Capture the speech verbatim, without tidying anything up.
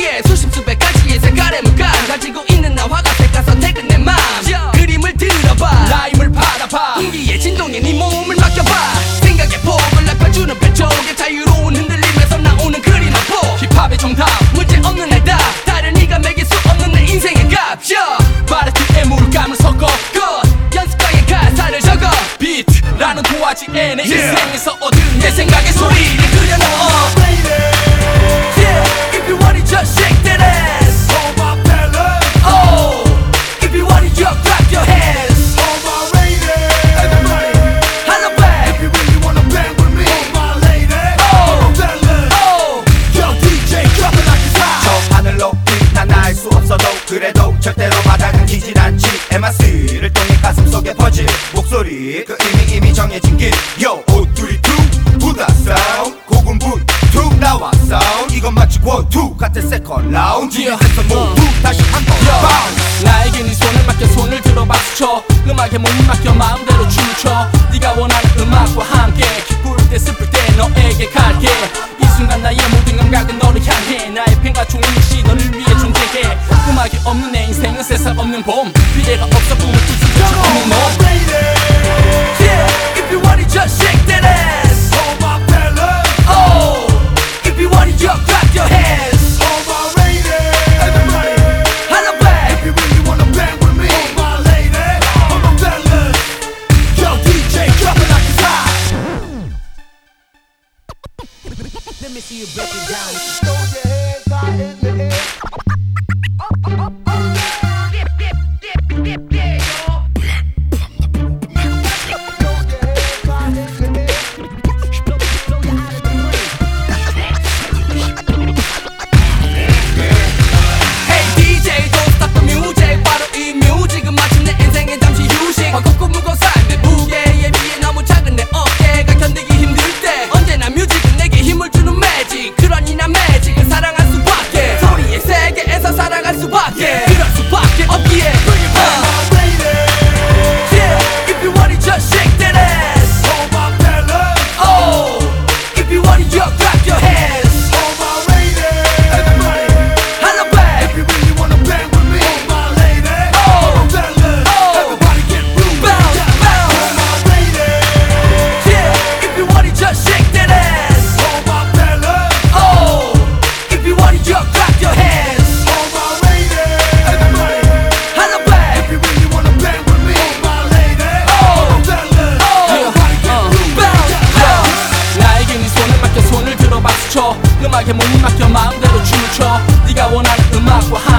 위에 수십 수백 가지의 색깔의 물감 가지고 있는 나 화가색 선택은 내 맘. 그림을 들어봐 라임을 바라봐 공기의 진동에 네 몸을 맡겨봐 생각의 폭을 넓혀주는 펼쳐게 자유로운 흔들림에서 나오는 그림 한 폭. 힙합의 정답 문제 없는 해답 다른 이가 매길 수 없는 내 인생의 값. 바레트에 물감을 섞어 끝 연습방에 가사를 적어 비트라는 도화지에 내 Yeah. 인생에서 얻은 내 생각의 소리를 그려넣어. Yeah, if you want it just shake that ass. All my fellas, Oh, if you want it just clap your hands. all my ladies, everybody. Holla back. If you really wanna bang with me, all my ladies, all my fellas. Oh, Yo 디제이 drop it like it's hot. 저 하늘 높이 난 알 수 없어도 그래도 절대로 바닥은 기질 않지. 엠아씨를 통해 가슴 속에 퍼질 목소리 그 이미 이미 정해진 길. Yo 오 쓰리 투 부다 사운드 고군분 툭 나와 사운드 이건 마치 원투 같은 세컨 라운드. Yeah. 뒤에서 모두 다시 한번 Yo, 나에게 네 손을 맡겨 손을 들어 박수쳐 음악에 몸을 맡겨 마음대로 춤을 춰 네가 원하는 음악과 함께 기쁠 때 슬플 때 너에게 갈게. 이 순간 나의 모든 감각은 너를 향해 나의 펜과 종이 역시 너를 위해 존재해. 음악이 없는 내 인생은 세상 없는 봄 미래가 없어 꿈을 뚫지 않는 너. Yeah, if you want it just shake that ass. All my fellas, Oh, if you want it just clap your hands. all my ladies, everybody. Holla back. If you really wanna bang with me, all my ladies, all my fellas. Yo 디제이 drop it like it's hot. Let me see you break it down. Throw your hands high in the air. Hey 디제이 don't stop the music. 바로 이 뮤직은 마치 내 인생의 잠시 휴식. 버겁고 무거운 삶의 무게에 비해 너무 작은 내 어깨가 견디기 힘들 때 언제나 뮤직은 내게 힘을 주는 매직. 그러니 난 매직을 사랑할 수밖에. 소리의 세계에서 살아갈 수밖에. 그럴 수밖에 없기에. Uh, yeah, if you want it just shake that ass. All my fellas, Oh, if you want it just clap your hands. all my ladies, everybody. Holla back. If you really wanna bang with me, all my ladies, all my fellas, Oh. everybody get loose. Bounce, bounce. All my ladies, Yeah, if you want it just shake that ass. all my fellas, Oh, if you want it just clap your hands. all my ladies, everybody. Holla back. If you really wanna bang with me, all my ladies, all my fellas, everybody get loose. Bounce, bounce. 나에게 네 손을 맡겨 손을 들어 박수쳐 음악에 몸을 맡겨 마음대로 춤을 춰 네가 원하는 음악과